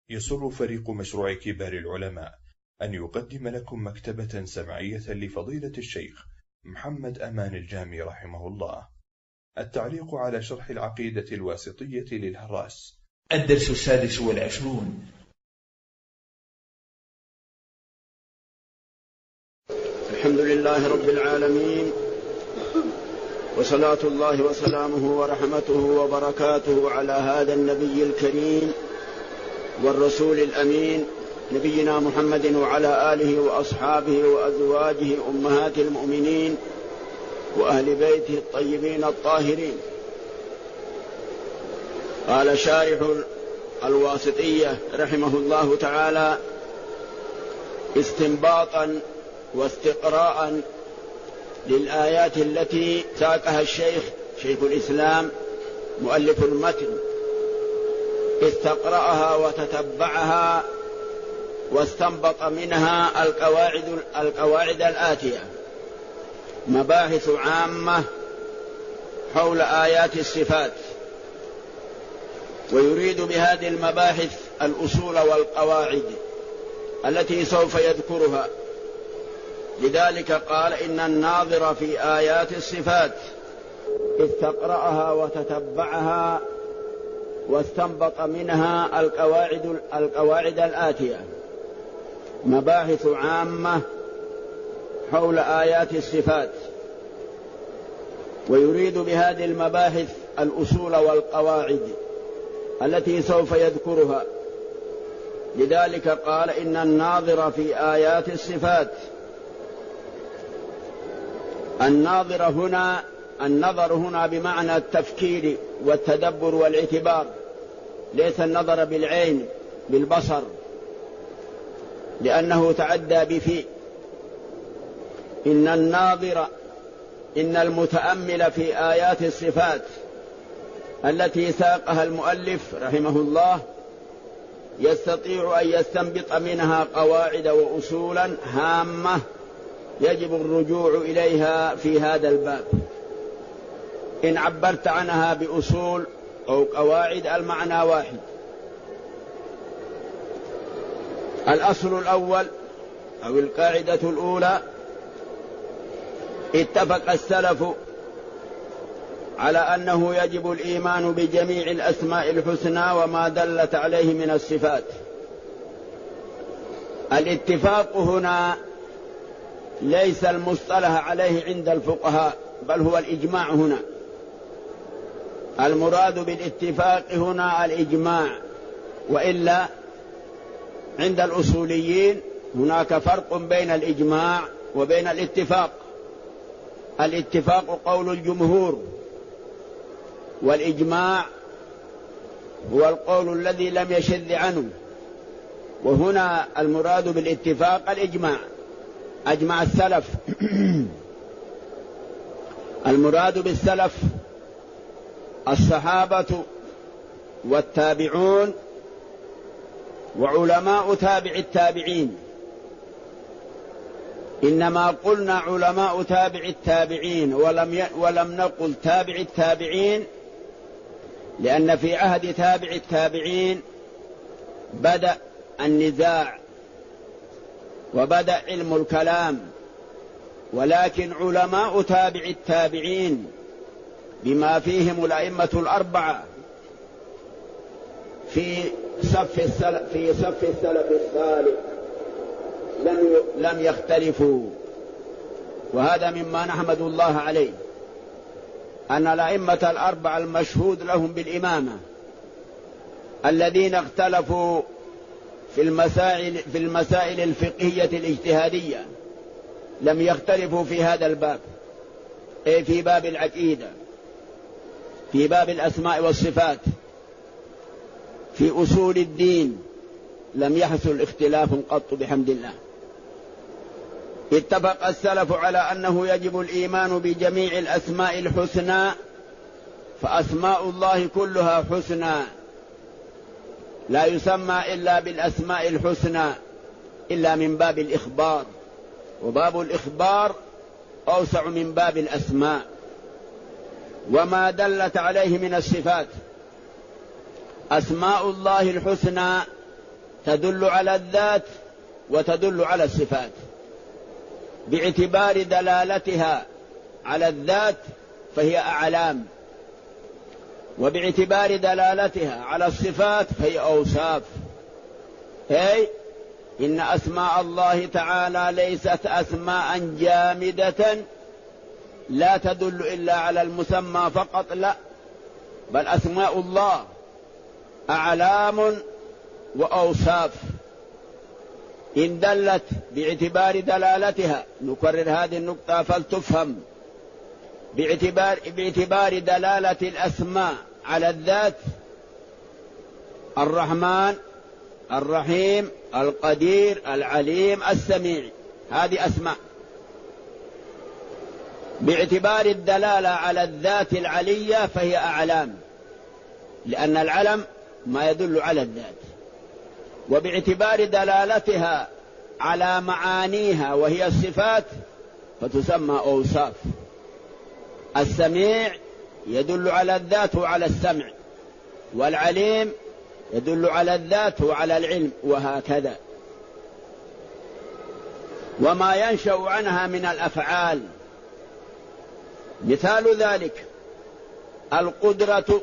يسر فريق مشروع كبار العلماء أن يقدم لكم مكتبة سمعية لفضيلة الشيخ محمد أمان الجامي رحمه الله. التعليق على شرح العقيدة الواسطية للهراس. الدرس 26. الحمد لله رب العالمين، وصلاة الله وسلامه ورحمته وبركاته على هذا النبي الكريم والرسول الأمين نبينا محمد وعلى آله وأصحابه وأزواجه أمهات المؤمنين وأهل بيته الطيبين الطاهرين. قال شارح الواسطية رحمه الله تعالى: استنباطا واستقراء للآيات التي ساقها شيخ الإسلام مؤلف المتن، استقرأها وتتبعها واستنبط منها القواعد الآتية: مباحث عامة حول آيات الصفات، ويريد بهذه المباحث الأصول والقواعد التي سوف يذكرها. لذلك قال: إن الناظر في آيات الصفات استقرأها وتتبعها واستنبط منها القواعد الآتية: مباحث عامة حول آيات الصفات، ويريد بهذه المباحث الأصول والقواعد التي سوف يذكرها. لذلك قال: إن الناظر في آيات الصفات. النظر هنا بمعنى التفكير والتدبر والاعتبار، ليس النظر بالعين بالبصر، لأنه تعدى بفي. إن الناظر، إن المتأمل في آيات الصفات التي ساقها المؤلف رحمه الله يستطيع أن يستنبط منها قواعد وأصولا هامة يجب الرجوع إليها في هذا الباب. إن عبرت عنها بأصول أو قواعد المعنى واحد. الأصل الأول أو القاعدة الأولى: اتفق السلف على أنه يجب الإيمان بجميع الأسماء الحسنى وما دلت عليه من الصفات. الاتفاق هنا ليس المصطلح عليه عند الفقهاء، بل هو الإجماع هنا. المراد بالاتفاق هنا الإجماع، وإلا عند الأصوليين هناك فرق بين الإجماع وبين الاتفاق. الاتفاق قول الجمهور، والإجماع هو القول الذي لم يشذ عنه. وهنا المراد بالاتفاق الإجماع، أجمع السلف. المراد بالسلف الصحابة والتابعون وعلماء تابع التابعين. إنما قلنا علماء تابع التابعين ولم نقل تابع التابعين، لأن في عهد تابع التابعين بدأ النزاع وبدأ علم الكلام. ولكن علماء تابع التابعين بما فيهم الأئمة الأربعة في صف السلف الصالح لم يختلفوا، وهذا مما نحمد الله عليه، أن الأئمة الأربعة المشهود لهم بالإمامة الذين اختلفوا في المسائل الفقهية الاجتهادية لم يختلفوا في هذا الباب، أي في باب العقيدة، في باب الأسماء والصفات، في أصول الدين لم يحصل اختلاف قط بحمد الله. اتفق السلف على أنه يجب الإيمان بجميع الأسماء الحسنى، فأسماء الله كلها حسنى، لا يسمى إلا بالأسماء الحسنى إلا من باب الإخبار، وباب الإخبار أوسع من باب الأسماء. وما دلت عليه من الصفات. أسماء الله الحسنى تدل على الذات وتدل على الصفات. باعتبار دلالتها على الذات فهي أعلام، وباعتبار دلالتها على الصفات فهي أوصاف. أي إن أسماء الله تعالى ليست أسماء جامدة لا تدل إلا على المسمى فقط، لا، بل أسماء الله أعلام وأوصاف. إن دلت باعتبار دلالتها، نكرر هذه النقطة فلتفهم، باعتبار دلالة الأسماء على الذات: الرحمن، الرحيم، القدير، العليم، السميع، هذه أسماء. باعتبار الدلالة على الذات العلية فهي أعلام، لأن العلم ما يدل على الذات. وباعتبار دلالتها على معانيها وهي الصفات فتسمى أوصاف. السميع يدل على الذات وعلى السمع، والعليم يدل على الذات وعلى العلم، وهكذا. وما ينشأ عنها من الأفعال مثال ذلك القدرة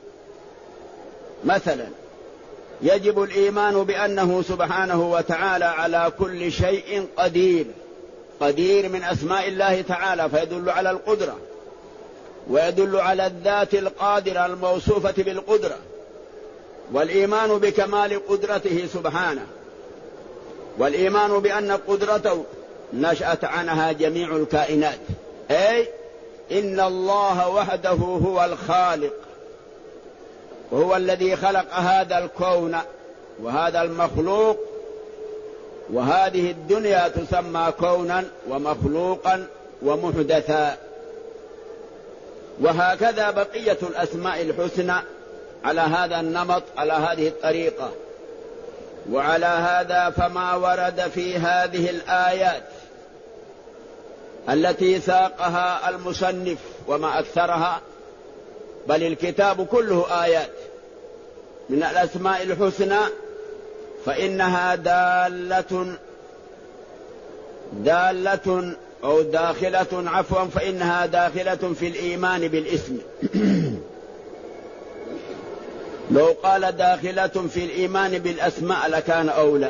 مثلا، يجب الإيمان بأنه سبحانه وتعالى على كل شيء قدير. قدير من أسماء الله تعالى فيدل على القدرة، ويدل على الذات القادرة الموصوفة بالقدرة، والإيمان بكمال قدرته سبحانه، والإيمان بأن قدرته نشأت عنها جميع الكائنات. أي إن الله وحده هو الخالق، وهو الذي خلق هذا الكون وهذا المخلوق، وهذه الدنيا تسمى كونا ومخلوقا ومحدثا. وهكذا بقية الأسماء الحسنى على هذا النمط، على هذه الطريقة. وعلى هذا فما ورد في هذه الآيات التي ساقها المصنف وما أكثرها، بل الكتاب كله آيات من الأسماء الحسنى، فإنها دالة أو داخلة، فإنها داخلة في الإيمان بالاسم. لو قال داخلة في الإيمان بالأسماء لكان أولى.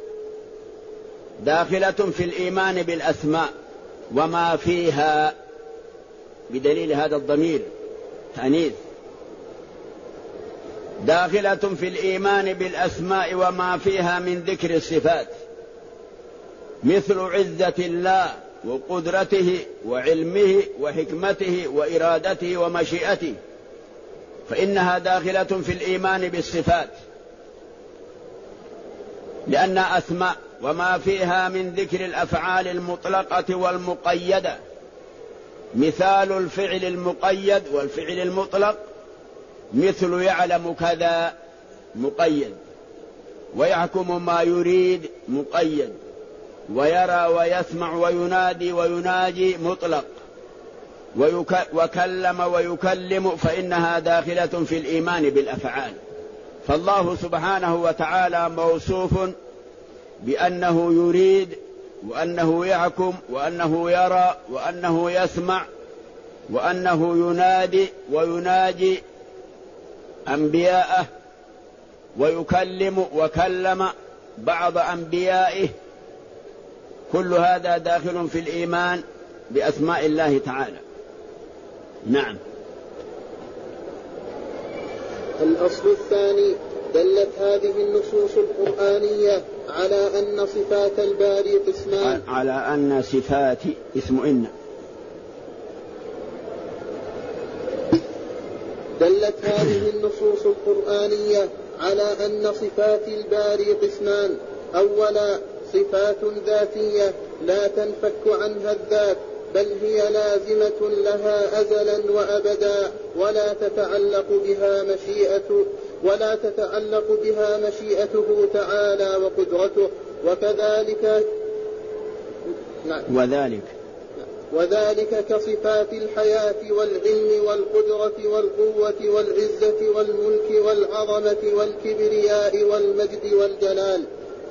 داخلة في الإيمان بالأسماء وما فيها، بدليل هذا الضمير تأنيث. داخلة في الإيمان بالأسماء وما فيها من ذكر الصفات، مثل عزة الله وقدرته وعلمه وحكمته وإرادته ومشيئته، فإنها داخلة في الإيمان بالصفات لأنها أسماء. وما فيها من ذكر الأفعال المطلقة والمقيدة، مثال الفعل المقيد والفعل المطلق، مثل يعلم كذا مقيد، ويحكم ما يريد مقيد، ويرى ويسمع وينادي ويناجي مطلق، وكلم ويكلم، فإنها داخلة في الإيمان بالأفعال. فالله سبحانه وتعالى موصوف بأنه يريد، وأنه يحكم، وأنه يرى، وأنه يسمع، وأنه ينادي ويناجي أنبياءه، ويكلم وكلم بعض أنبيائه. كل هذا داخل في الإيمان بأسماء الله تعالى. نعم. الأصل الثاني: دلت هذه النصوص القرآنية على أن صفات الباري قسمان. على أن صفات اسم إن. دلت هذه النصوص القرآنية على أن صفات الباري قسمان: أولا صفات ذاتية لا تنفك عنها الذات، بل هي لازمة لها أزلا وأبدا، ولا تتعلق بها مشيئته تعالى وقدرته، وكذلك وذلك كصفات الحياة والعلم والقدرة والقوة والعزة والملك والعظمة والكبرياء والمجد والجلال.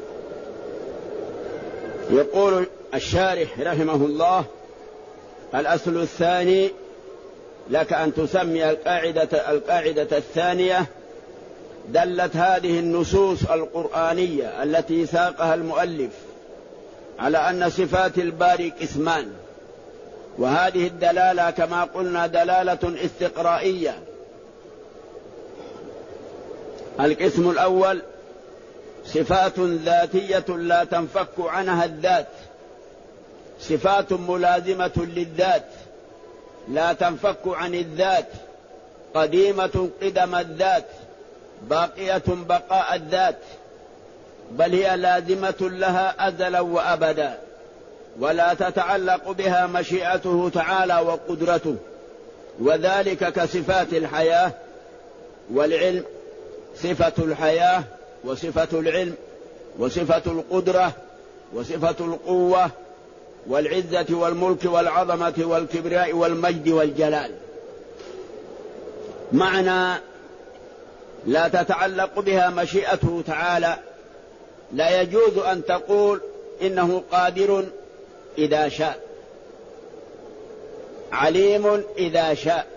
يقول الشارح رحمه الله: الأصل الثاني لك أن تسمي القاعدة الثانية. دلت هذه النصوص القرآنية التي ساقها المؤلف على أن صفات الباري قسمان، وهذه الدلالة كما قلنا دلالة استقرائية. القسم الأول صفات ذاتية لا تنفك عنها الذات، صفات ملازمة للذات لا تنفك عن الذات، قديمة قدم الذات، باقية بقاء الذات، بل هي لازمة لها أزلا وأبدا، ولا تتعلق بها مشيئته تعالى وقدرته. وذلك كصفات الحياة والعلم، صفة الحياة وصفة العلم وصفة القدرة وصفة القوة والعزة والملك والعظمة والكبرياء والمجد والجلال. معنى لا تتعلق بها مشيئته تعالى، لا يجوز أن تقول إنه قادر إذا شاء، عليم إذا شاء.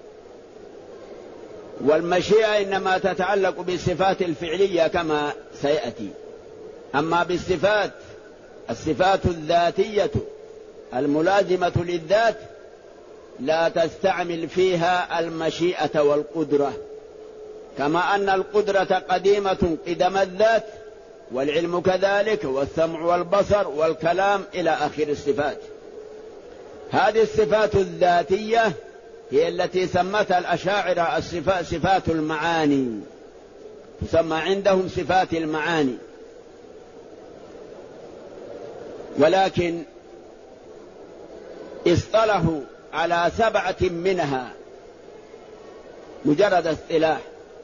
والمشيئة إنما تتعلق بالصفات الفعلية كما سيأتي. أما الصفات الذاتية الملازمة للذات لا تستعمل فيها المشيئة والقدرة، كما أن القدرة قديمة قدم الذات، والعلم كذلك، والسمع والبصر والكلام إلى آخر الصفات. هذه الصفات الذاتية هي التي سمتها الأشاعرة صفات المعاني، تسمى عندهم صفات المعاني. ولكن اصطلحوا على 7 منها مجرد اصطلاح،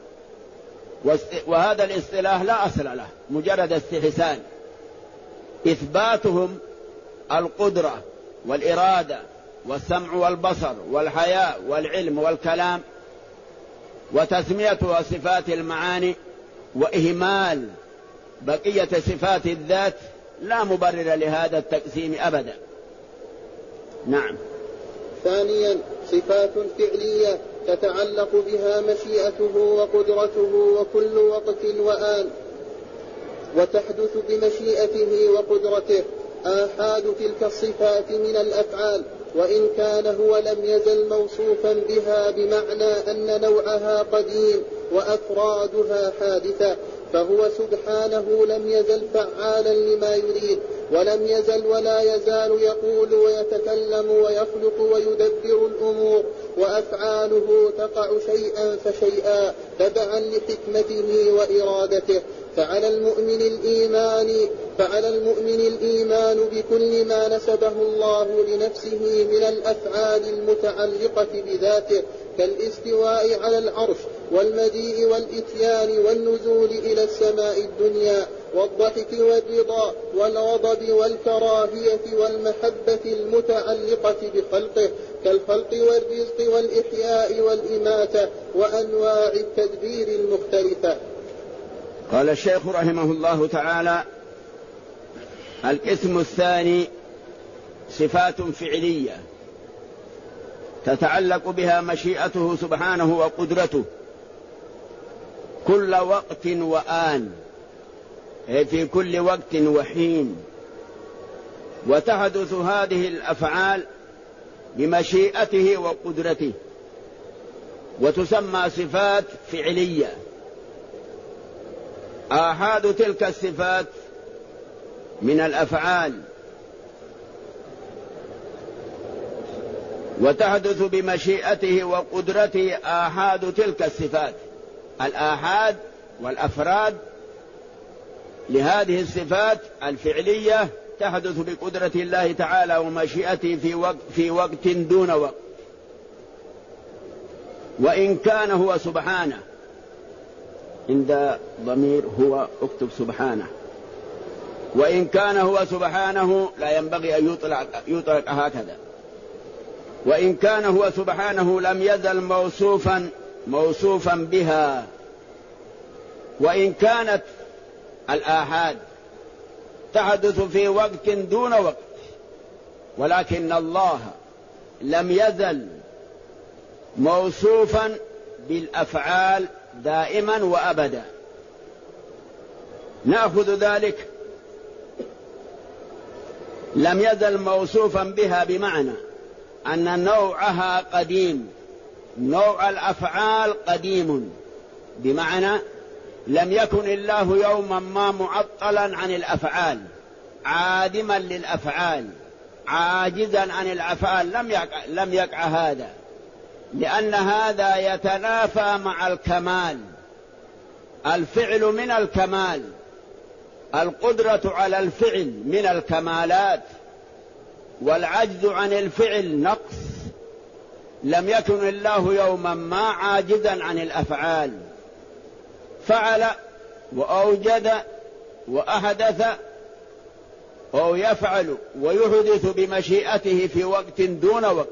وهذا الاصطلاح لا أصل له، مجرد استحسان. إثباتهم القدرة والإرادة والسمع والبصر والحياء والعلم والكلام، وتسميتها صفات المعاني، وإهمال بقية صفات الذات لا مبرر لهذا التقسيم أبدا. نعم. ثانيا صفات فعلية تتعلق بها مشيئته وقدرته وكل وقت وآن، وتحدث بمشيئته وقدرته. آحاد تلك الصفات من الأفعال، وإن كان هو لم يزل موصوفا بها، بمعنى أن نوعها قديم وأفرادها حادثة، فهو سبحانه لم يزل فعالا لما يريد، ولم يزل ولا يزال يقول ويتكلم ويخلق ويدبر الأمور، وأفعاله تقع شيئا فشيئا تبعا لحكمته وإرادته. فعلى المؤمن الإيمان بكل ما نسبه الله لنفسه من الأفعال المتعلقة بذاته، كالاستواء على العرش والمجيء والإتيان والنزول إلى السماء الدنيا، والضحك والرضا والغضب والكراهية والمحبة المتعلقة بخلقه، كالخلق والرزق والإحياء والإماتة وأنواع التدبير المختلفة. قال الشيخ رحمه الله تعالى: القسم الثاني صفات فعلية تتعلق بها مشيئته سبحانه وقدرته كل وقت وآن، أي في كل وقت وحين، وتحدث هذه الأفعال بمشيئته وقدرته، وتسمى صفات فعلية. آحاد تلك الصفات من الأفعال، وتحدث بمشيئته وقدرته. آحاد تلك الصفات، الآحاد والأفراد لهذه الصفات الفعلية تحدث بقدرة الله تعالى ومشيئته في وقت دون وقت، وإن كان هو سبحانه، عند ضمير هو اكتب سبحانه، وإن كان هو سبحانه لا ينبغي أن يطلق هكذا، وإن كان هو سبحانه لم يزل موصوفا بها. وإن كانت الآحاد تحدث في وقت دون وقت، ولكن الله لم يزل موصوفا بالأفعال دائما وأبدا. نأخذ ذلك لم يزل موصوفا بها بمعنى أن نوعها قديم، نوع الأفعال قديم، بمعنى لم يكن الله يوما ما معطلا عن الأفعال، عادما للأفعال، عاجزا عن الأفعال، لم يقع هذا، لأن هذا يتنافى مع الكمال. الفعل من الكمال، القدرة على الفعل من الكمالات، والعجز عن الفعل نقص. لم يكن الله يوما ما عاجزا عن الأفعال، فعل وأوجد وأحدث، أو يفعل ويحدث بمشيئته في وقت دون وقت.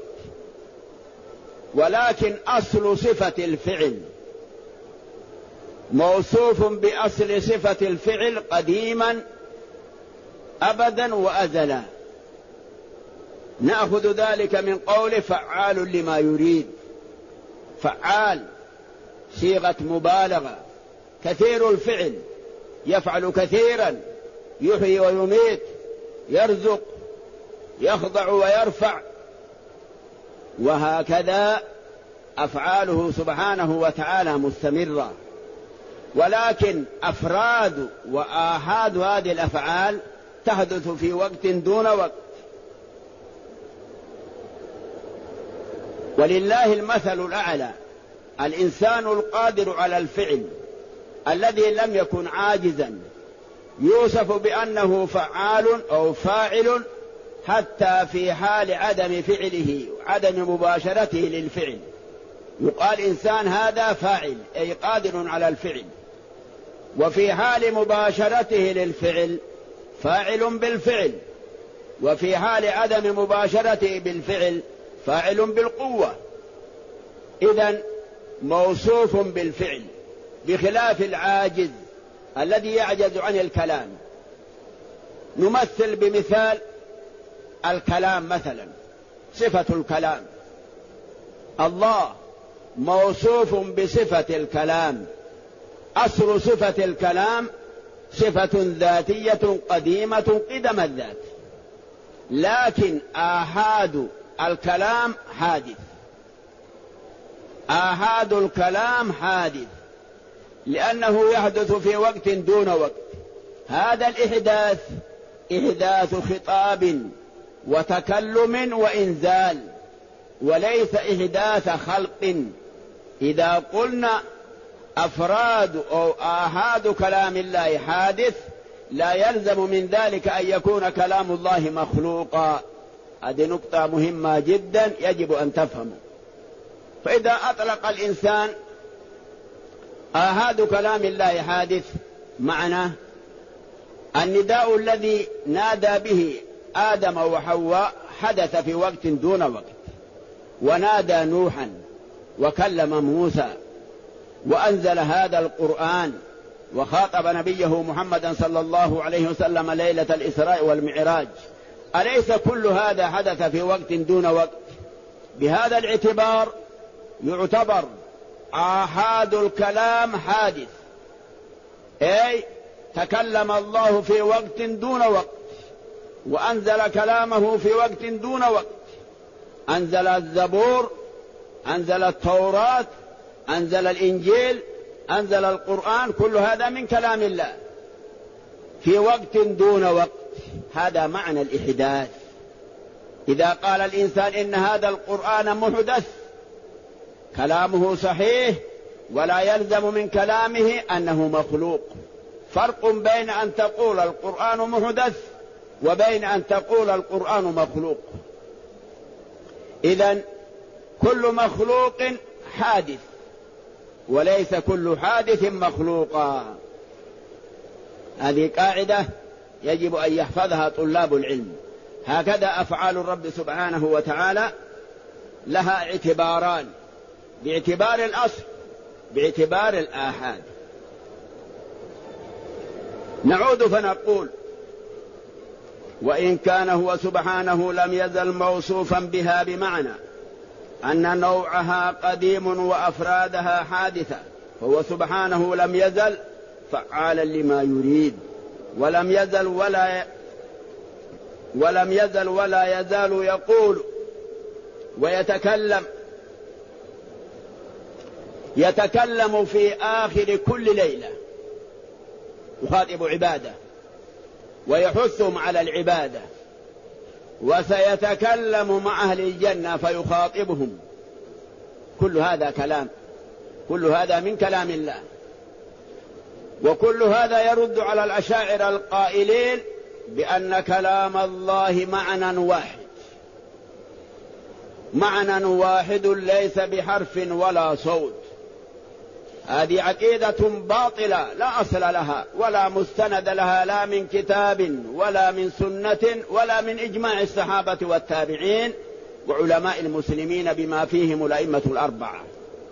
ولكن أصل صفة الفعل موصوف بأصل صفة الفعل قديما أبدا وأزلا. نأخذ ذلك من قول فعال لما يريد. فعال صيغة مبالغة، كثير الفعل، يفعل كثيرا، يحيي ويميت، يرزق، يخضع ويرفع، وهكذا أفعاله سبحانه وتعالى مستمرة. ولكن أفراد وآحاد هذه الأفعال تحدث في وقت دون وقت. ولله المثل الأعلى. الإنسان القادر على الفعل الذي لم يكن عاجزا يوصف بأنه فعال أو فاعل حتى في حال عدم فعله وعدم مباشرته للفعل. يقال إنسان هذا فاعل، أي قادر على الفعل، وفي حال مباشرته للفعل فاعل بالفعل، وفي حال عدم مباشرته بالفعل فاعل بالقوة. إذن موصوف بالفعل، بخلاف العاجز الذي يعجز عن الكلام. نمثل بمثال الكلام مثلا، صفة الكلام. الله موصوف بصفة الكلام، أصل صفة الكلام صفة ذاتية قديمة قدم الذات، لكن آحاد الكلام حادث. آحاد الكلام حادث لأنه يحدث في وقت دون وقت. هذا الإحداث إحداث خطاب وتكلم وإنزال، وليس إحداث خلق. إذا قلنا أفراد أو آحاد كلام الله حادث لا يلزم من ذلك أن يكون كلام الله مخلوقا. هذه نقطة مهمة جدا يجب أن تفهموا. فإذا أطلق الإنسان آحاد كلام الله حادث، معناه النداء الذي نادى به آدم وحواء حدث في وقت دون وقت، ونادى نوحا وكلم موسى وأنزل هذا القرآن وخاطب نبيه محمدا صلى الله عليه وسلم ليلة الإسراء والمعراج. أليس كل هذا حدث في وقت دون وقت؟ بهذا الاعتبار يعتبر آحاد الكلام حادث، أي تكلم الله في وقت دون وقت، وأنزل كلامه في وقت دون وقت. أنزل الزبور، أنزل التوراة، أنزل الإنجيل، أنزل القرآن، كل هذا من كلام الله في وقت دون وقت. هذا معنى الإحداث. إذا قال الإنسان إن هذا القرآن محدث، كلامه صحيح ولا يلزم من كلامه أنه مخلوق. فرق بين أن تقول القرآن محدث وبين أن تقول القرآن مخلوق. إذن كل مخلوق حادث وليس كل حادث مخلوقا. هذه قاعدة يجب أن يحفظها طلاب العلم. هكذا أفعال الرب سبحانه وتعالى لها اعتباران باعتبار الأصل باعتبار الآحاد. نعود فنقول: وإن كان هو سبحانه لم يزل موصوفا بها بمعنى أن نوعها قديم وأفرادها حادثة، فهو سبحانه لم يزل فعالا لما يريد، ولم يزل ولا يزال يقول يتكلم في آخر كل ليلة يخاطب عباده ويحثهم على العبادة، وسيتكلم مع أهل الجنة فيخاطبهم. كل هذا من كلام الله، وكل هذا يرد على الأشاعرة القائلين بأن كلام الله معنى واحد ليس بحرف ولا صوت. هذه عقيدة باطلة لا أصل لها ولا مستند لها، لا من كتاب ولا من سنة ولا من إجماع الصحابة والتابعين وعلماء المسلمين بما فيهم الأئمة الأربعة.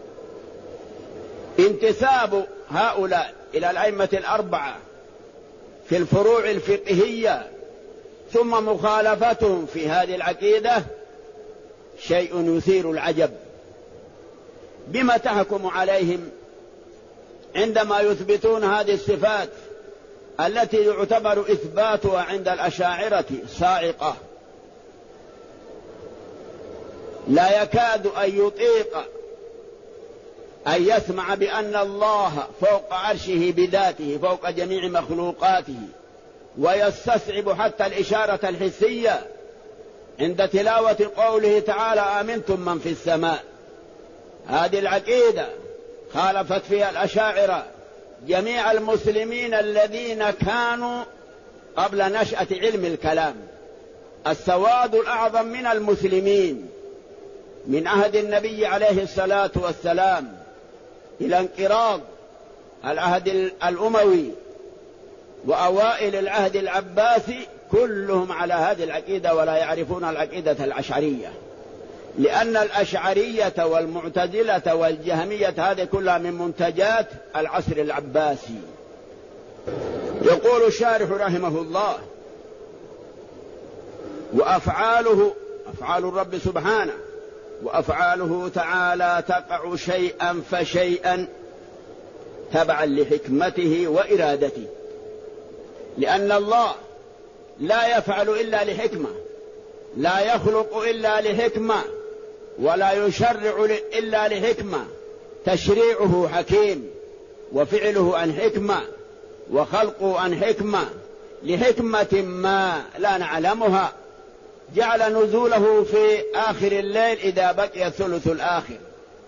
انتساب هؤلاء إلى الأئمة الأربعة في الفروع الفقهية ثم مخالفتهم في هذه العقيدة شيء يثير العجب. بما تحكم عليهم عندما يثبتون هذه الصفات التي يعتبر إثباتها عند الأشاعرة صاعقة؟ لا يكاد أن يطيق أن يسمع بأن الله فوق عرشه بذاته فوق جميع مخلوقاته، ويستصعب حتى الإشارة الحسية عند تلاوة قوله تعالى: آمنتم من في السماء. هذه العقيدة خالفت فيها الأشاعرة جميع المسلمين الذين كانوا قبل نشأة علم الكلام. السواد الأعظم من المسلمين من عهد النبي عليه الصلاة والسلام إلى انقراض العهد الأموي وأوائل العهد العباسي كلهم على هذه العقيدة، ولا يعرفون العقيدة الأشعرية، لأن الأشعرية والمعتزلة والجهمية هذه كلها من منتجات العصر العباسي. يقول الشارح رحمه الله: وأفعاله أفعال الرب سبحانه وأفعاله تعالى تقع شيئا فشيئا تبعا لحكمته وإرادته، لأن الله لا يفعل إلا لحكمة، لا يخلق إلا لحكمة، ولا يشرع إلا لحكمة. تشريعه حكيم، وفعله عن حكمة، وخلقه عن حكمة، لحكمة ما لا نعلمها. جعل نزوله في آخر الليل إذا بقي الثلث الآخر،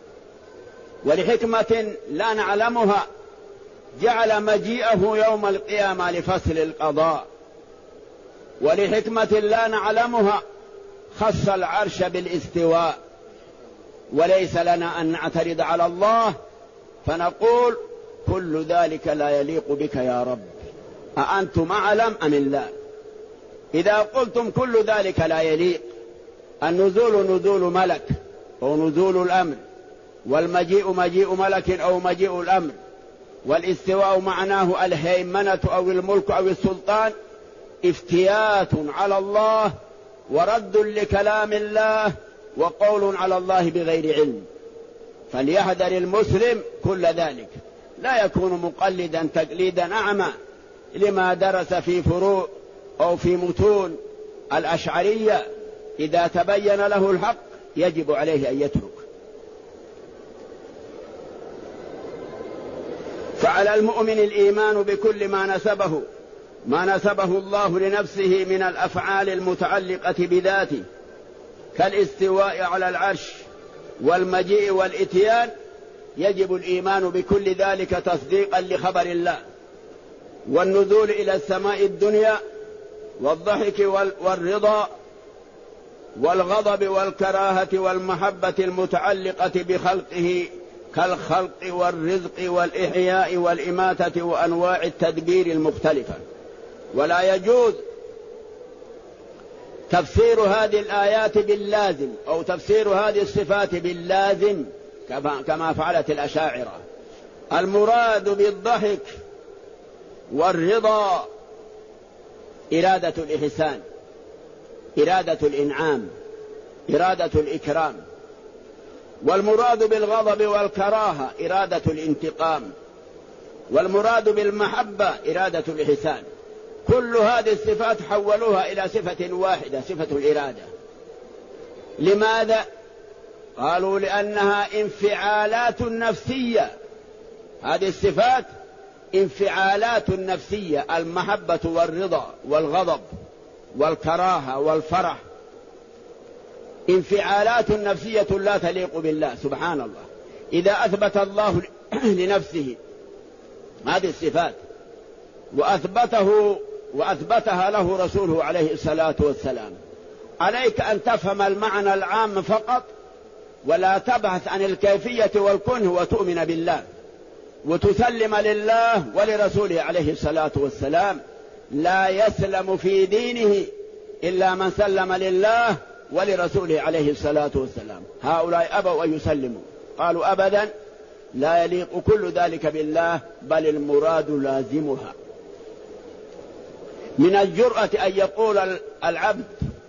ولحكمة لا نعلمها جعل مجيئه يوم القيامة لفصل القضاء، ولحكمة لا نعلمها خص العرش بالاستواء. وليس لنا أن نعترض على الله فنقول كل ذلك لا يليق بك يا رب، أأنتم أعلم أم الله؟ إذا قلتم كل ذلك لا يليق، النزول نزول ملك أو نزول الأمر، والمجيء مجيء ملك أو مجيء الأمر، والاستواء معناه الهيمنة أو الملك أو السلطان، افتيات على الله ورد لكلام الله وقول على الله بغير علم. فليحذر المسلم كل ذلك، لا يكون مقلدا تقليدا أعمى لما درس في فروع أو في متون الأشعرية. إذا تبين له الحق يجب عليه أن يترك. فعلى المؤمن الإيمان بكل ما نسبه الله لنفسه من الأفعال المتعلقة بذاته، كالاستواء على العرش والمجيء والإتيان. يجب الإيمان بكل ذلك تصديقا لخبر الله، والنزول إلى السماء الدنيا، والضحك والرضا والغضب والكراهة والمحبة المتعلقة بخلقه، كالخلق والرزق والإحياء والإماتة وأنواع التدبير المختلفة. ولا يجوز تفسير هذه الآيات باللازم أو تفسير هذه الصفات باللازم كما فعلت الأشاعرة. المراد بالضحك والرضا إرادة الإحسان، إرادة الإنعام، إرادة الإكرام. والمراد بالغضب والكراهة إرادة الانتقام. والمراد بالمحبة إرادة الإحسان. كل هذه الصفات حولوها إلى صفة واحدة، صفة الإرادة. لماذا؟ قالوا لأنها انفعالات نفسية. هذه الصفات انفعالات نفسية، المحبة والرضا والغضب والكراهة والفرح، انفعالات نفسية لا تليق بالله سبحان الله. إذا أثبت الله لنفسه هذه الصفات وأثبتها له رسوله عليه الصلاة والسلام، عليك أن تفهم المعنى العام فقط، ولا تبحث عن الكيفية والكنه، وتؤمن بالله وتسلم لله ولرسوله عليه الصلاة والسلام. لا يسلم في دينه إلا من سلم لله ولرسوله عليه الصلاة والسلام. هؤلاء أبوا أن يسلموا، قالوا أبدا لا يليق كل ذلك بالله، بل المراد لازمها. من الجرأة أن يقول العبد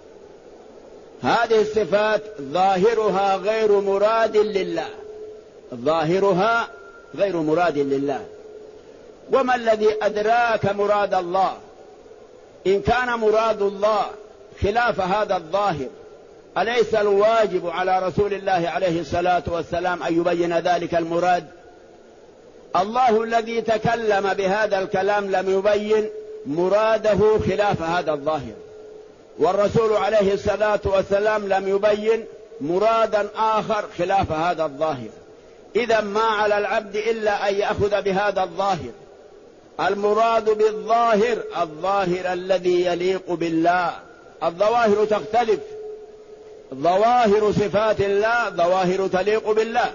هذه الصفات ظاهرها غير مراد لله، ظاهرها غير مراد لله. وما الذي أدراك مراد الله؟ إن كان مراد الله خلاف هذا الظاهر، أليس الواجب على رسول الله عليه الصلاة والسلام أن يبين ذلك المراد؟ الله الذي تكلم بهذا الكلام لم يبين مراده خلاف هذا الظاهر، والرسول عليه الصلاة والسلام لم يبين مرادا آخر خلاف هذا الظاهر. إذا ما على العبد إلا أن يأخذ بهذا الظاهر. المراد بالظاهر الظاهر الذي يليق بالله. الظواهر تختلف، ظواهر صفات الله ظواهر تليق بالله،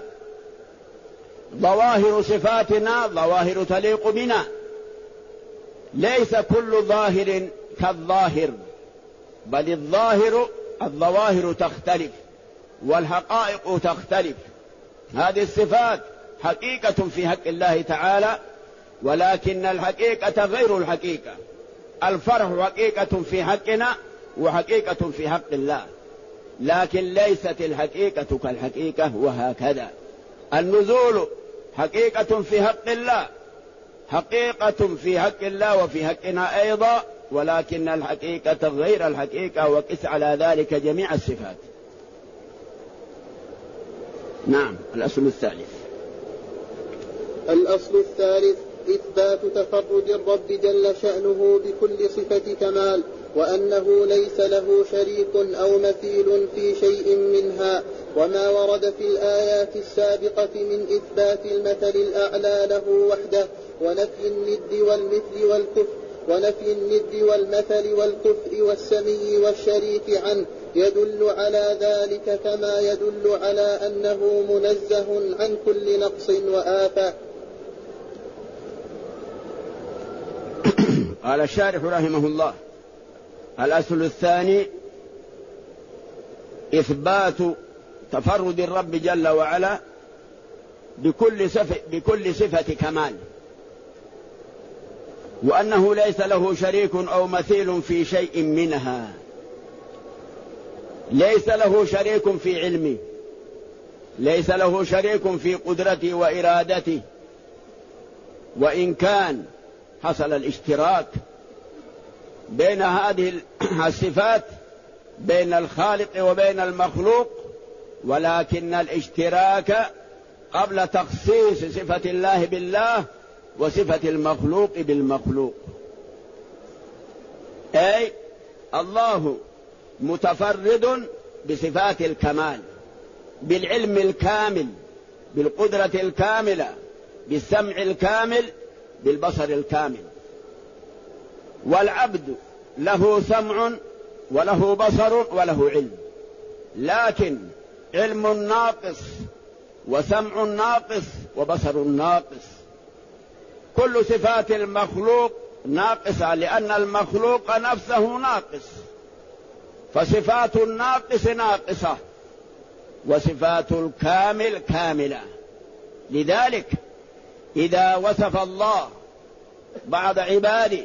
ظواهر صفاتنا ظواهر تليق بنا. ليس كل ظاهر كالظاهر، بل الظواهر تختلف والحقائق تختلف. هذه الصفات حقيقة في حق الله تعالى، ولكن الحقيقة غير الحقيقة. الفرح حقيقة في حقنا وحقيقة في حق الله، لكن ليست الحقيقة كالحقيقة، وهكذا. النزول حقيقة في حق الله، حقيقة في حق الله وفي حقنا أيضا، ولكن الحقيقة غير الحقيقة، وقس على ذلك جميع الصفات. نعم. الأصل الثالث. الأصل الثالث إثبات تفرد الرب جل شأنه بكل صفة كمال، وأنه ليس له شريك أو مثيل في شيء منها، وما ورد في الآيات السابقة من إثبات المثل الأعلى له وحده، ونفي الند والمثل والكفر والسمي والشريك عنه، يدل على ذلك كما يدل على أنه منزه عن كل نقص وآفة. قال الشارح رحمه الله: الأصل الثاني إثبات تفرد الرب جل وعلا بكل صفة كمال، وأنه ليس له شريك أو مثيل في شيء منها. ليس له شريك في علمه، ليس له شريك في قدرته وإرادته، وإن كان حصل الاشتراك بين هذه الصفات بين الخالق وبين المخلوق، ولكن الاشتراك قبل تخصيص صفة الله بالله وصفة المخلوق بالمخلوق. أي الله متفرد بصفات الكمال، بالعلم الكامل، بالقدرة الكاملة، بالسمع الكامل، بالبصر الكامل. والعبد له سمع وله بصر وله علم، لكن علم ناقص وسمع ناقص وبصر ناقص. كل صفات المخلوق ناقصة، لأن المخلوق نفسه ناقص، فصفات الناقص ناقصة وصفات الكامل كاملة. لذلك إذا وصف الله بعض عباده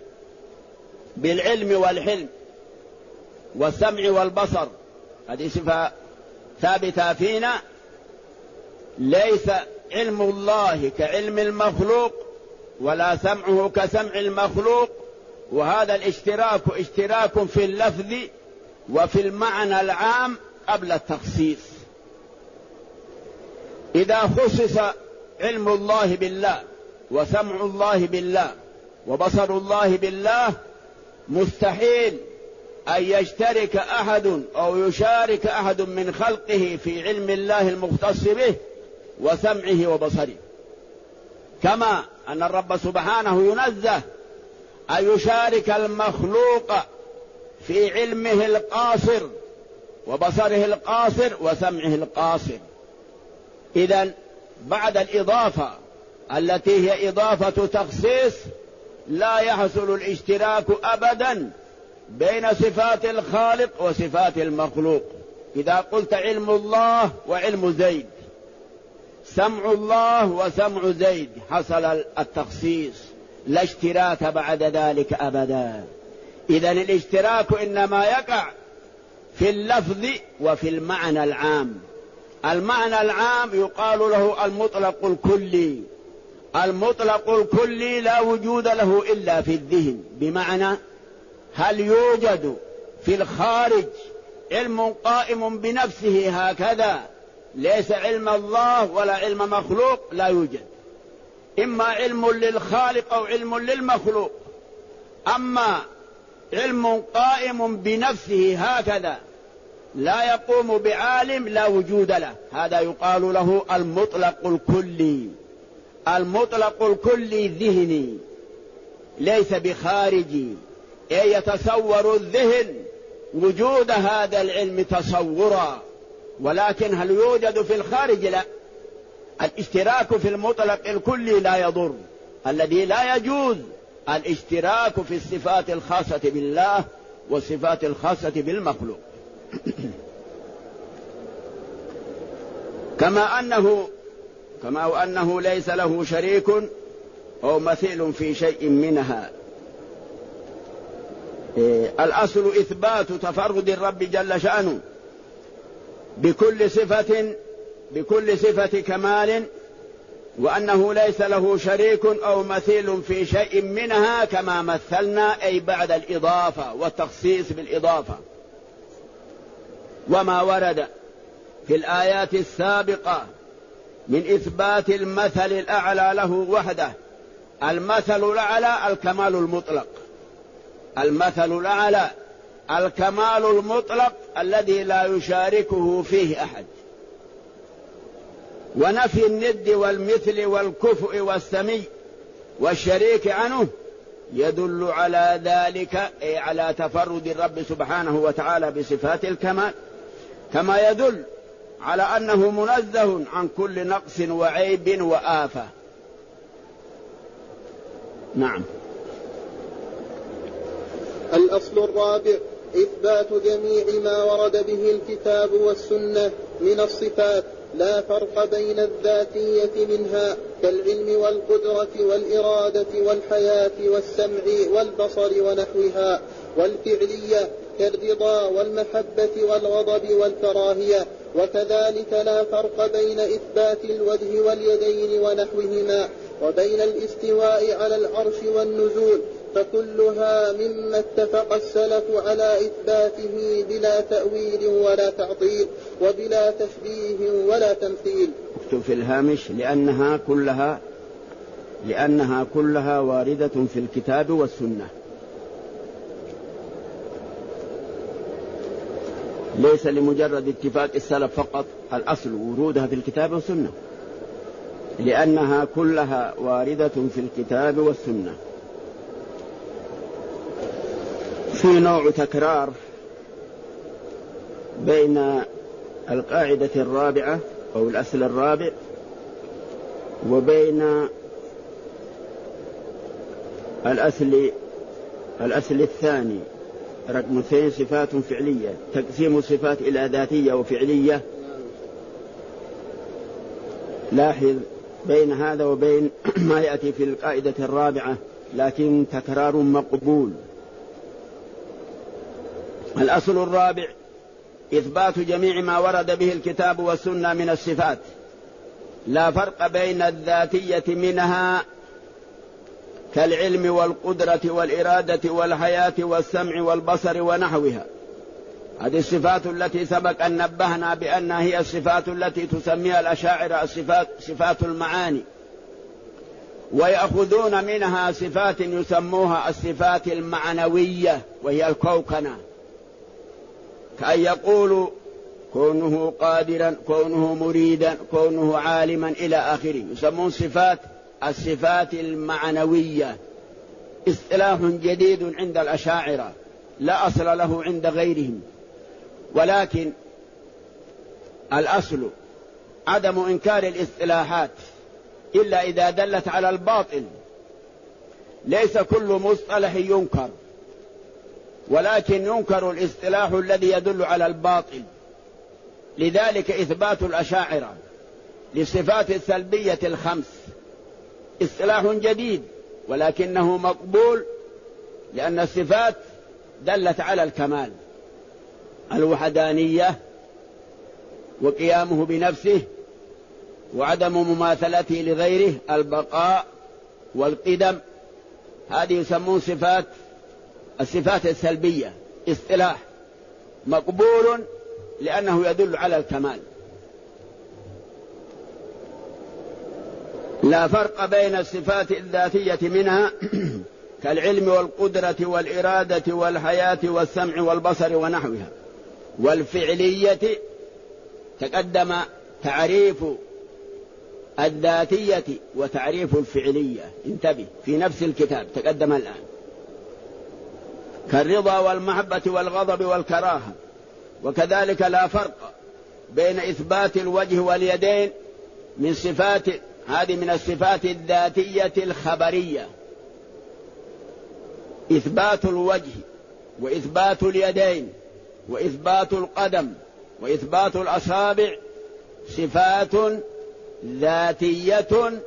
بالعلم والحلم والسمع والبصر، هذه صفة ثابتة فينا، ليس علم الله كعلم المخلوق ولا سمعه كسمع المخلوق، وهذا الاشتراك اشتراك في اللفظ وفي المعنى العام قبل التخصيص. إذا خصص علم الله بالله وسمع الله بالله وبصر الله بالله، مستحيل أن يشترك أحد أو يشارك أحد من خلقه في علم الله المختص به وسمعه وبصره، كما أن الرب سبحانه ينزه أن يشارك المخلوق في علمه القاصر وبصره القاصر وسمعه القاصر. إذن بعد الإضافة التي هي إضافة تخصيص لا يحصل الاشتراك أبدا بين صفات الخالق وصفات المخلوق. إذا قلت علم الله وعلم زيد، سمع الله وسمع زيد، حصل التخصيص، لا اشتراك بعد ذلك أبدا. إذن الاشتراك إنما يقع في اللفظ وفي المعنى العام. المعنى العام يقال له المطلق الكلي. المطلق الكلي لا وجود له إلا في الذهن، بمعنى هل يوجد في الخارج علم قائم بنفسه هكذا ليس علم الله ولا علم مخلوق؟ لا يوجد، إما علم للخالق أو علم للمخلوق. أما علم قائم بنفسه هكذا لا يقوم بعالم لا وجود له، هذا يقال له المطلق الكلي. المطلق الكلي ذهني ليس بخارجي، أي يتصور الذهن وجود هذا العلم تصورا، ولكن هل يوجد في الخارج؟ لا. الاشتراك في المطلق الكلي لا يضر. الذي لا يجوز الاشتراك في الصفات الخاصة بالله والصفات الخاصة بالمخلوق. كما أنه ليس له شريك أو مثيل في شيء منها. الأصل إثبات تفرد الرب جل شأنه بكل صفة كمال، وأنه ليس له شريك أو مثيل في شيء منها كما مثلنا، أي بعد الإضافة والتخصيص بالإضافة. وما ورد في الآيات السابقة من إثبات المثل الأعلى له وحده. المثل الأعلى الكمال المطلق، المثل الأعلى الكمال المطلق الذي لا يشاركه فيه أحد. ونفي الند والمثل والكفء والسمي والشريك عنه يدل على ذلك، أي على تفرد الرب سبحانه وتعالى بصفات الكمال، كما يدل على أنه منزه عن كل نقص وعيب وآفة. نعم. الأصل الرابع إثبات جميع ما ورد به الكتاب والسنة من الصفات، لا فرق بين الذاتية منها كالعلم والقدرة والإرادة والحياة والسمع والبصر ونحوها، والفعلية كالرضا والمحبة والغضب والكراهية. وكذلك لا فرق بين إثبات الوجه واليدين ونحوهما وبين الاستواء على العرش والنزول، فكلها مما اتفق السلف على إثباته بلا تأويل ولا تعطيل وبلا تشبيه ولا تمثيل. اكتب في الهامش لأنها كلها واردة في الكتاب والسنة، ليس لمجرد اتفاق السلف فقط، الأصل ورودها في الكتاب والسنة، لأنها كلها واردة في الكتاب والسنة. في نوع تكرار بين القاعدة الرابعة أو الأصل الرابع وبين الأصل الثاني رقم 2 صفات فعلية، تقسيم الصفات إلى ذاتية وفعلية. لاحظ بين هذا وبين ما يأتي في القاعدة الرابعة لكن تكرار مقبول. الأصل الرابع إثبات جميع ما ورد به الكتاب والسنة من الصفات، لا فرق بين الذاتية منها كالعلم والقدرة والإرادة والحياة والسمع والبصر ونحوها. هذه الصفات التي سبق أن نبهنا بأنها هي الصفات التي تسميها الأشاعرة صفات المعاني، ويأخذون منها صفات يسموها الصفات المعنوية وهي الكوكنة، كأن يقولوا كونه قادرا، كونه مريدا، كونه عالما إلى آخره، يسمون الصفات المعنوية. اصطلاح جديد عند الأشاعرة لا أصل له عند غيرهم، ولكن الأصل عدم إنكار الاصطلاحات إلا إذا دلت على الباطل. ليس كل مصطلح ينكر، ولكن ينكر الاصطلاح الذي يدل على الباطل. لذلك إثبات الأشاعرة للصفات السلبية الخمس اصطلاح جديد، ولكنه مقبول لأن الصفات دلت على الكمال: الوحدانية، وقيامه بنفسه، وعدم مماثلته لغيره، البقاء والقدم. هذه يسمون الصفات السلبية، اصطلاح مقبول لأنه يدل على الكمال. لا فرق بين الصفات الذاتية منها كالعلم والقدرة والإرادة والحياة والسمع والبصر ونحوها. والفعلية تقدم تعريف الذاتية وتعريف الفعلية، انتبه، في نفس الكتاب تقدم الآن، كالرضا والمحبة والغضب والكراهة. وكذلك لا فرق بين إثبات الوجه واليدين من صفات، هذه من الصفات الذاتية الخبرية. إثبات الوجه وإثبات اليدين وإثبات القدم وإثبات الأصابع صفات ذاتية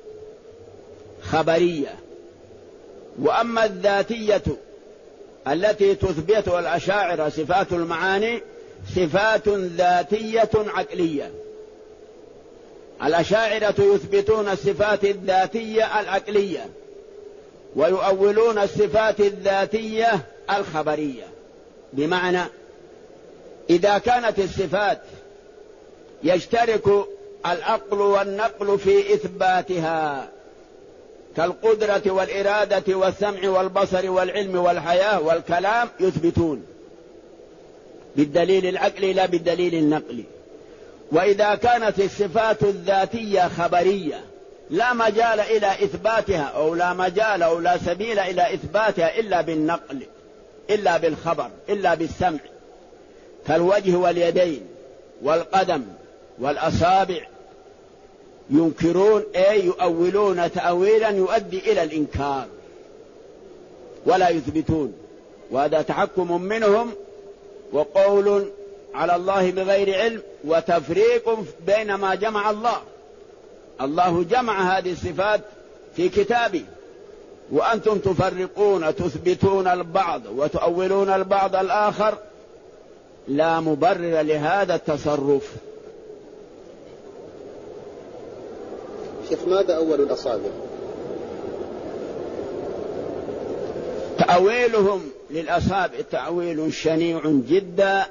خبرية. وأما الذاتية التي تثبتها الأشاعرة صفات المعاني صفات ذاتية عقلية. الأشاعرة يثبتون الصفات الذاتية العقلية ويؤولون الصفات الذاتية الخبرية، بمعنى إذا كانت الصفات يشترك العقل والنقل في إثباتها كالقدرة والإرادة والسمع والبصر والعلم والحياة والكلام، يثبتون بالدليل العقلي لا بالدليل النقلي. وإذا كانت الصفات الذاتية خبرية لا مجال إلى إثباتها أو لا مجال أو لا سبيل إلى إثباتها إلا بالنقل، إلا بالخبر، إلا بالسمع، كالوجه واليدين والقدم والأصابع، ينكرون أي يؤولون تأويلا يؤدي إلى الإنكار ولا يثبتون. وهذا تحكم منهم وقول على الله بغير علم وتفريق بين ما جمع الله. الله جمع هذه الصفات في كتابه، وأنتم تفرقون تثبتون البعض وتؤولون البعض الآخر. لا مبرر لهذا التصرف. شيخ، ماذا أول الأصابع؟ تأويلهم للأصابع تأويل شنيع جدا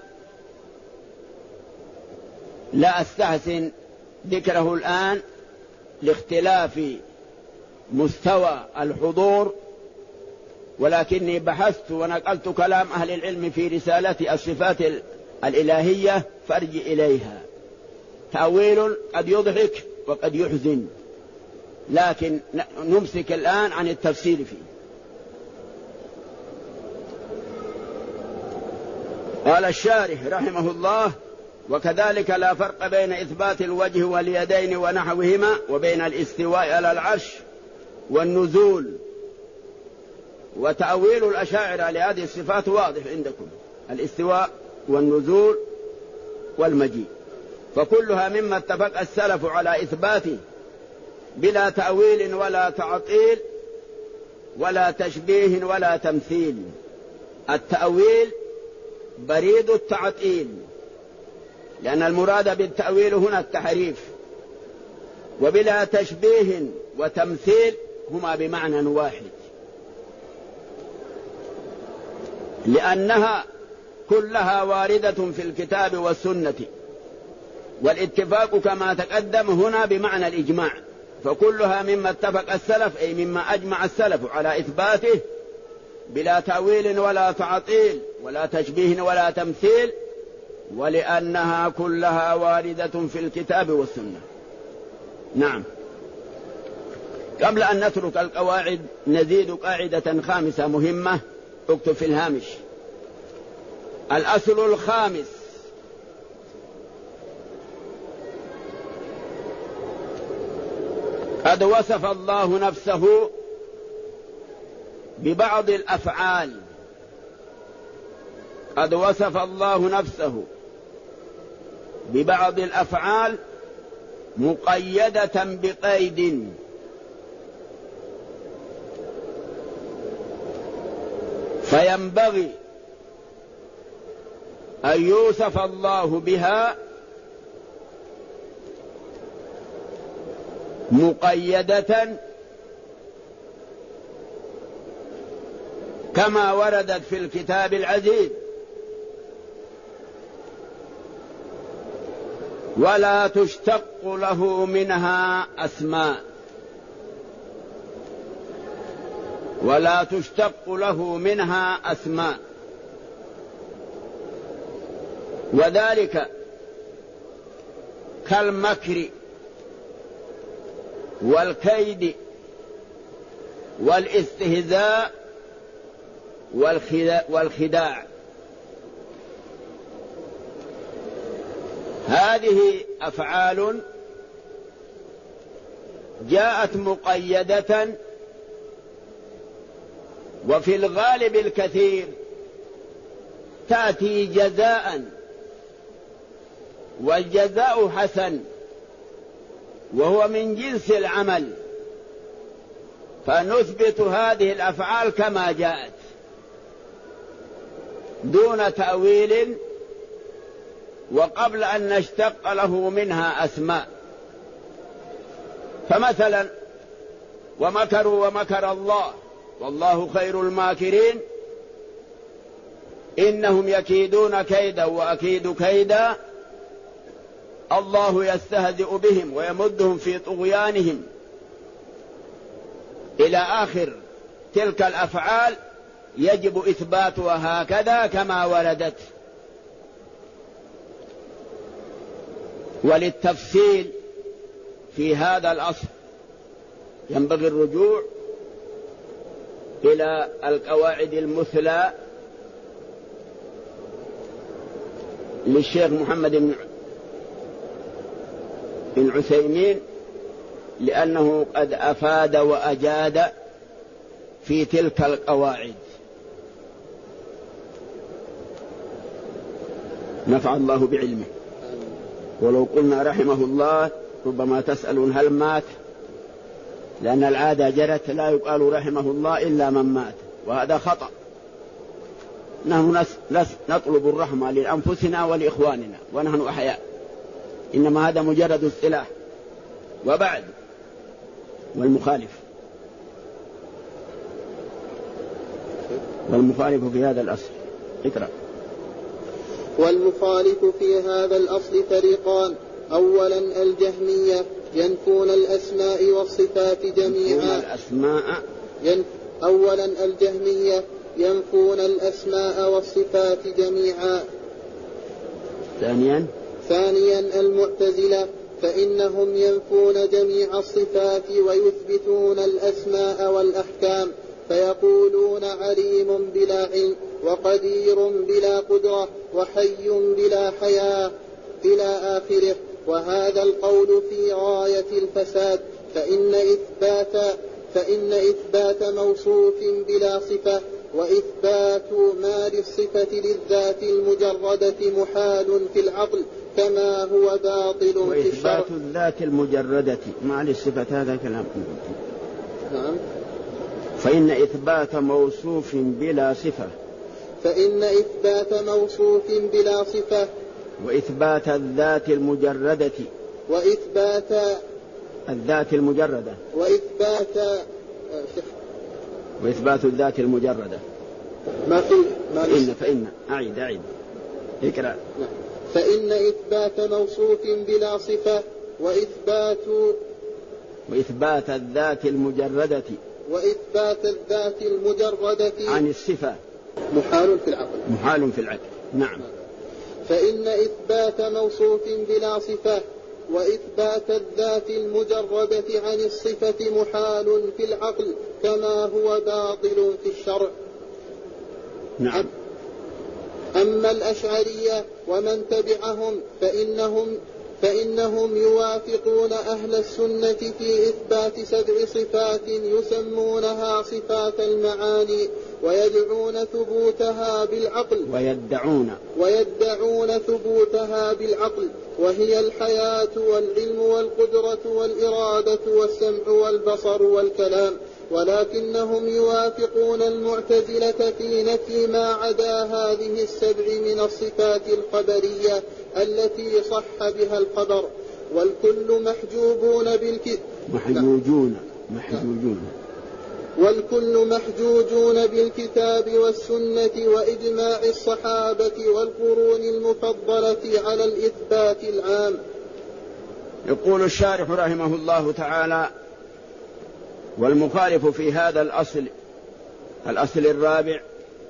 لا أستحسن ذكره الآن لاختلاف مستوى الحضور، ولكني بحثت ونقلت كلام أهل العلم في رسالة الصفات الإلهية فارجع إليها. تأويل قد يضحك وقد يحزن، لكن نمسك الآن عن التفسير فيه. قال الشارح رحمه الله: وكذلك لا فرق بين إثبات الوجه واليدين ونحوهما وبين الاستواء على العرش والنزول وتأويل الأشاعرة لهذه الصفات واضح عندكم: الاستواء والنزول والمجيء، فكلها مما اتفق السلف على إثباته بلا تأويل ولا تعطيل ولا تشبيه ولا تمثيل. التأويل بريد التعطيل، لأن المراد بالتأويل هنا التحريف، وبلا تشبيه وتمثيل هما بمعنى واحد، لأنها كلها واردة في الكتاب والسنة، والاتفاق كما تقدم هنا بمعنى الإجماع، فكلها مما اتفق السلف أي مما أجمع السلف على إثباته بلا تأويل ولا تعطيل ولا تشبيه ولا تمثيل، ولأنها كلها واردة في الكتاب والسنة. نعم. قبل أن نترك القواعد نزيد قاعدة خامسة مهمة، اكتب في الهامش: الأصل الخامس: قد وصف الله نفسه ببعض الأفعال، قد وصف الله نفسه ببعض الأفعال مقيدة بقيد، فينبغي أن يوصف الله بها مقيدة كما وردت في الكتاب العزيز، ولا تشتق له منها أسماء، ولا تشتق له منها أسماء، وذلك كالمكر والكيد والاستهزاء والخداع. هذه أفعال جاءت مقيدة، وفي الغالب الكثير تأتي جزاء، والجزاء حسن وهو من جنس العمل، فنثبت هذه الأفعال كما جاءت دون تأويل، وقبل أن نشتق له منها أسماء. فمثلا: ومكروا ومكر الله والله خير الماكرين، إنهم يكيدون كيدا وأكيد كيدا، الله يستهزئ بهم ويمدهم في طغيانهم، إلى آخر تلك الأفعال يجب إثباتها هكذا كما وردت. وللتفصيل في هذا الأصل ينبغي الرجوع إلى القواعد المثلى للشيخ محمد بن عثيمين، لأنه قد أفاد وأجاد في تلك القواعد. نفع الله بعلمه. ولو قلنا رحمه الله ربما تسألون هل مات، لأن العادة جرت لا يقال رحمه الله إلا من مات، وهذا خطأ. نحن نطلب الرحمة لأنفسنا ولإخواننا ونحن أحياء، إنما هذا مجرد اصطلاح. وبعد: والمخالف في هذا الأصل. اقرأ. والمخالف في هذا الأصل فريقان: أولا الجهمية ينفون الأسماء والصفات جميعا. أولا الجهمية ينفون الأسماء والصفات جميعا. ثانيا المعتزلة، فإنهم ينفون جميع الصفات ويثبتون الأسماء والأحكام، فيقولون عليم بلا علم، وقدير بلا قدرة، وحي بلا حياة إلى آخره. وهذا القول في غاية الفساد، فإن إثبات موصوف بلا صفة وإثبات ما للصفة للذات المجردة محال في العقل كما هو باطل في الشرع. وإثبات الذات المجردة مع للصفة هذا كلام. نعم. فإن إثبات موصوف بلا صفة. فإن إثبات موصوف بلا صفة وإثبات الذات المجردة. وإثبات الذات المجردة. وإثبات الذات المجردة. فإن أعيد اقرأ. فإن إثبات موصوف بلا صفة وإثبات الذات المجردة عن الصفة محال في العقل. نعم. فإن إثبات موصوف بلا صفة وإثبات الذات المجردة عن الصفة محال في العقل كما هو باطل في الشرع. نعم. أما الأشعرية ومن تبعهم فإنهم يوافقون أهل السنة في إثبات 7 صفات يسمونها صفات المعاني ويدعون ثبوتها بالعقل وهي الحياة والعلم والقدرة والإرادة والسمع والبصر والكلام، ولكنهم يوافقون المعتزلة في نفي ما عدا هذه 7 من الصفات الخبرية التي صح بها الخبر، والكل محجوجون بالكتاب والسنة وإجماع الصحابة والقرون المفضلة على الإثبات العام. يقول الشارح رحمه الله تعالى: والمخالف في هذا الأصل الرابع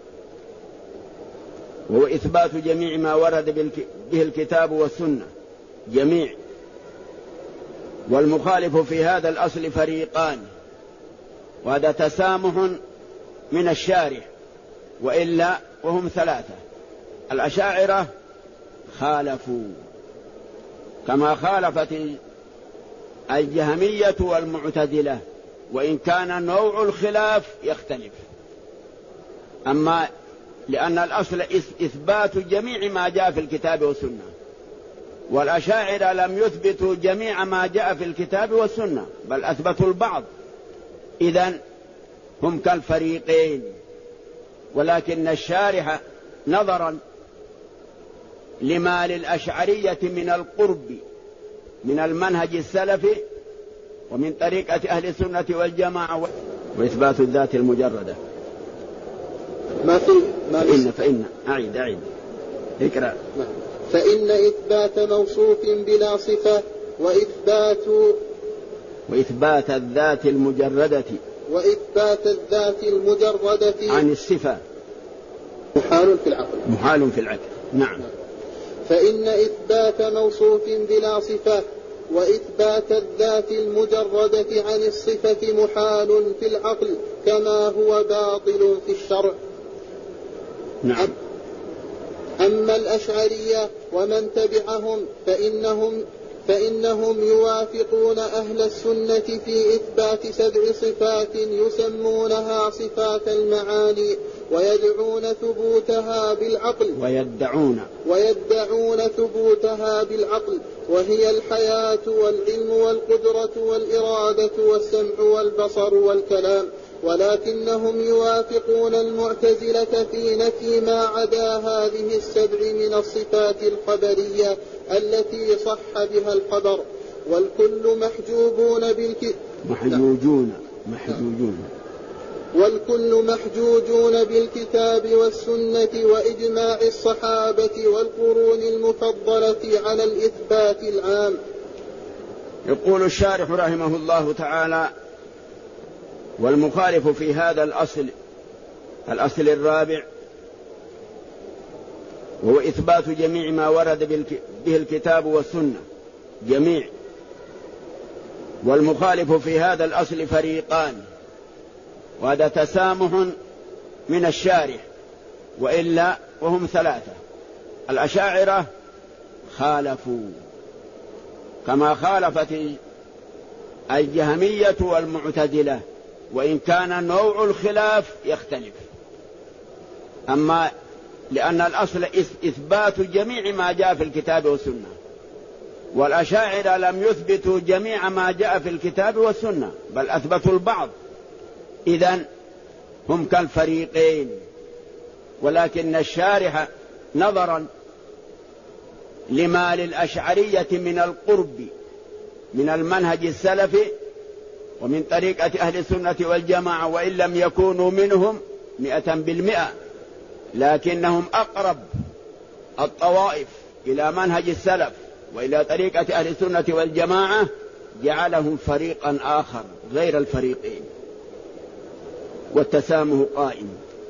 وهو إثبات جميع ما ورد به الكتاب والسنة جميع. والمخالف في هذا الأصل فريقان، وهذا تسامح من الشارح، وإلا وهم 3. الأشاعرة خالفوا كما خالفت الجهمية والمعتزلة، وإن كان نوع الخلاف يختلف. أما لأن الأصل إثبات جميع ما جاء في الكتاب والسنة، والأشاعرة لم يثبتوا جميع ما جاء في الكتاب والسنة بل أثبتوا البعض، إذن هم كالفريقين. ولكن الشارح نظرا لما للأشعرية من القرب من المنهج السلفي ومن طريقة أهل السنة والجماعة وإثبات الذات المجردة. فإن أعيد اقرأ. فإن إثبات موصوف بلا صفة وإثبات الذات المجردة عن الصفة محال في العقل. نعم. فإن إثبات موصوف بلا صفة وإثبات الذات المجردة عن الصفة محال في العقل كما هو باطل في الشرع. نعم. أما الأشعرية ومن تبعهم فإنهم يوافقون أهل السنة في إثبات 7 صفات يسمونها صفات المعاني ويدعون ثبوتها بالعقل وهي الحياة والعلم والقدرة والإرادة والسمع والبصر والكلام، ولكنهم يوافقون المعتزلة في نفي ما عدا هذه 7 من الصفات الخبرية التي صح بها الخبر، والكل محجوجون بالكتاب والسنة وإجماع الصحابة والقرون المفضلة على الإثبات العام. يقول الشارح رحمه الله تعالى: والمخالف في هذا الأصل الرابع وهو إثبات جميع ما ورد به الكتاب والسنة جميع. والمخالف في هذا الأصل فريقان، وهذا تسامح من الشارح، وإلا وهم 3. الأشاعرة خالفوا كما خالفت الجهمية والمعتزلة، وإن كان نوع الخلاف يختلف. أما لأن الأصل إثبات جميع ما جاء في الكتاب والسنة، والأشاعرة لم يثبتوا جميع ما جاء في الكتاب والسنة بل أثبتوا البعض، إذن هم كالفريقين. ولكن الشارح نظرا لما للأشعرية من القرب من المنهج السلفي ومن طريقة أهل السنة والجماعة، وإن لم يكونوا منهم 100%، لكنهم أقرب الطوائف إلى منهج السلف وإلى طريقة أهل السنة والجماعة، جعلهم فريقا آخر غير الفريقين، والتسامح قائم.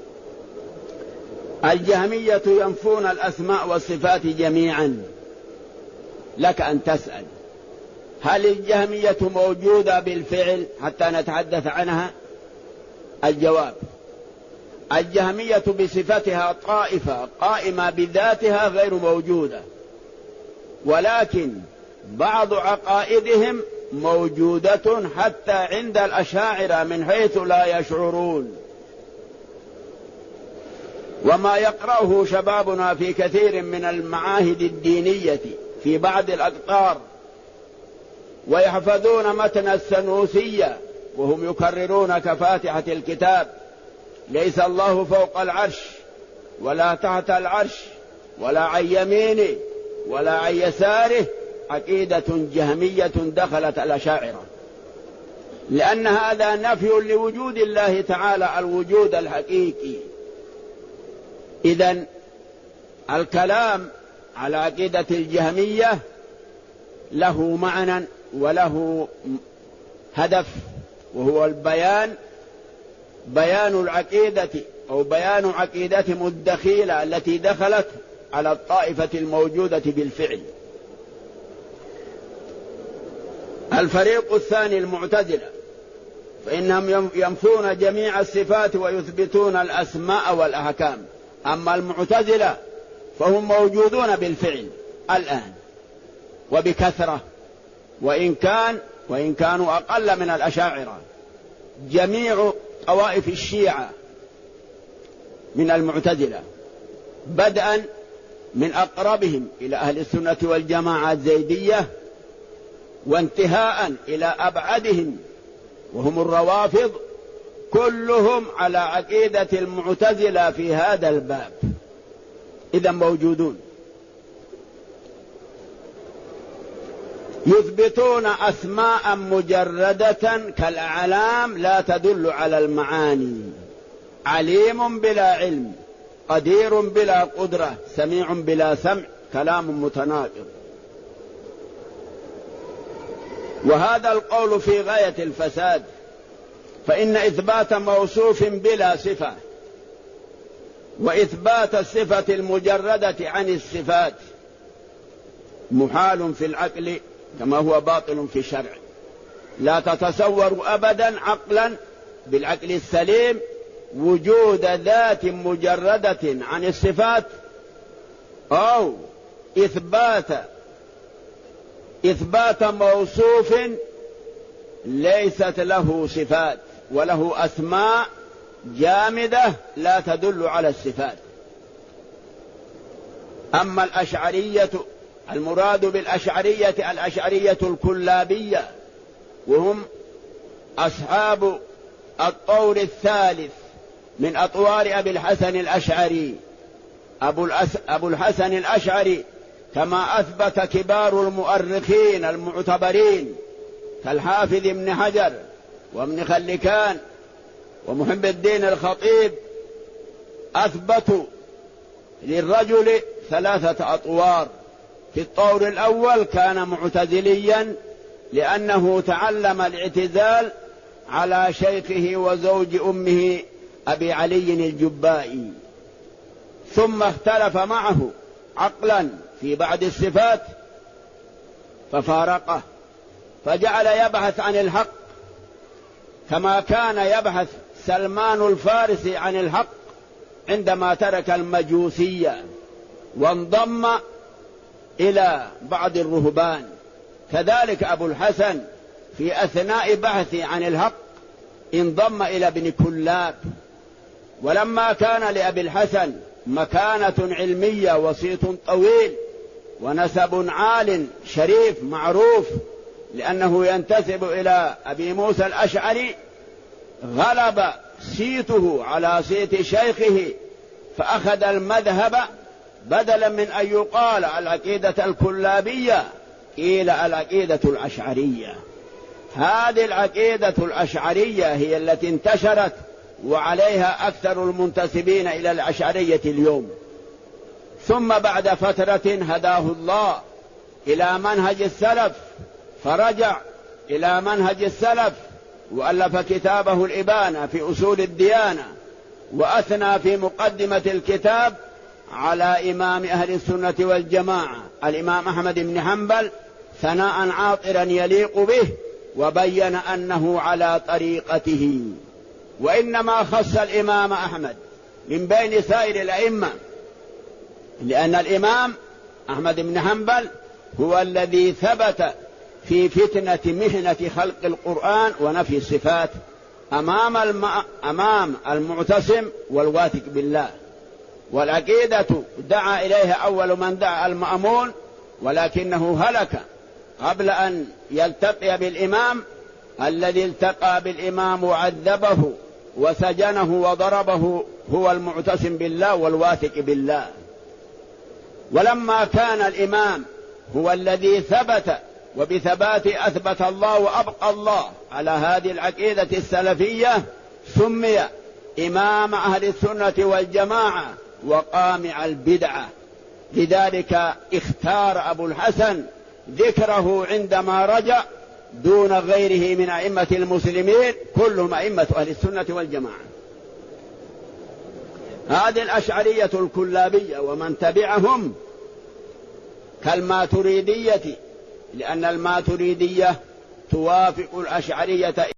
الجهمية ينفون الأسماء والصفات جميعا. لك أن تسأل هل الجهمية موجودة بالفعل حتى نتحدث عنها؟ الجواب: الجهمية بصفتها طائفة قائمة بذاتها غير موجودة، ولكن بعض عقائدهم موجودة حتى عند الأشاعرة من حيث لا يشعرون. وما يقرأه شبابنا في كثير من المعاهد الدينية في بعض الأقطار ويحفظون متن السنوسية وهم يكررون كفاتحة الكتاب: ليس الله فوق العرش ولا تحت العرش ولا عن يمينه ولا عن يساره، عقيدة جهمية دخلت الأشاعرة، لأن هذا نفي لوجود الله تعالى الوجود الحقيقي. إذن الكلام على عقيدة الجهمية له معنى وله هدف، وهو بيان العقيدة أو بيان عقيدتهم الدخيلة التي دخلت على الطائفة الموجودة بالفعل. الفريق الثاني المعتزلة، فإنهم ينفون جميع الصفات ويثبتون الأسماء والأحكام. أما المعتزلة فهم موجودون بالفعل الآن وبكثرة، وإن كانوا أقل من الأشاعرة. جميع طوائف الشيعة من المعتزلة، بدءا من أقربهم إلى أهل السنة والجماعة الزيدية، وانتهاء إلى أبعدهم وهم الروافض، كلهم على عقيدة المعتزلة في هذا الباب. إذا موجودون. يثبتون أسماء مجردة كالأعلام لا تدل على المعاني: عليم بلا علم، قدير بلا قدرة، سميع بلا سمع، كلام متناقض. وهذا القول في غاية الفساد، فإن إثبات موصوف بلا صفة وإثبات الصفة المجردة عن الصفات محال في العقل كما هو باطل في الشرع. لا تتصور أبدا عقلا بالعقل السليم وجود ذات مجردة عن الصفات أو إثبات موصوف ليست له صفات وله أسماء جامدة لا تدل على الصفات. أما الأشعرية، المراد بالأشعرية الأشعرية الكلابية، وهم أصحاب الطور الثالث من أطوار أبي الحسن الأشعري. أبو الحسن الأشعري كما أثبت كبار المؤرخين المعتبرين كالحافظ ابن حجر وابن خلكان ومحب الدين الخطيب، أثبتوا للرجل 3 أطوار. في الطور الأول كان معتزليا لأنه تعلم الاعتزال على شيخه وزوج أمه أبي علي الجبائي، ثم اختلف معه عقلا في بعض الصفات ففارقه، فجعل يبحث عن الحق كما كان يبحث سلمان الفارسي عن الحق عندما ترك المجوسية وانضم إلى بعض الرهبان. كذلك أبو الحسن في أثناء بحثه عن الحق انضم إلى ابن كلاب. ولما كان لأبي الحسن مكانة علمية وصيت طويل ونسب عال شريف معروف لأنه ينتسب إلى أبي موسى الأشعري، غلب صيته على صيت شيخه فأخذ المذهب، بدلا من أن يقال العقيدة الكلابية قيل العقيدة الأشعرية. هذه العقيدة الأشعرية هي التي انتشرت وعليها أكثر المنتسبين إلى الأشعرية اليوم. ثم بعد فترة هداه الله إلى منهج السلف، فرجع إلى منهج السلف وألف كتابه الإبانة في أصول الديانة، وأثنى في مقدمة الكتاب على إمام أهل السنة والجماعة الإمام أحمد بن حنبل ثناء عاطرا يليق به، وبين أنه على طريقته. وإنما خص الإمام أحمد من بين سائر الأئمة، لأن الإمام أحمد بن حنبل هو الذي ثبت في فتنة مهنة خلق القرآن ونفي الصفات أمام المعتصم والواثق بالله. والعقيدة دعا إليها أول من دعا المأمون، ولكنه هلك قبل أن يلتقي بالإمام. الذي التقى بالإمام وعذبه وسجنه وضربه هو المعتصم بالله والواثق بالله. ولما كان الإمام هو الذي ثبت، وبثباته أثبت الله وأبقى الله على هذه العقيدة السلفية، سمي إمام أهل السنة والجماعة وقامع البدعة. لذلك اختار أبو الحسن ذكره عندما رجع دون غيره من أئمة المسلمين، كلهم أئمة أهل السنة والجماعة. هذه الأشعرية الكلابية ومن تبعهم كالماتريدية، لأن الماتريدية توافق الأشعرية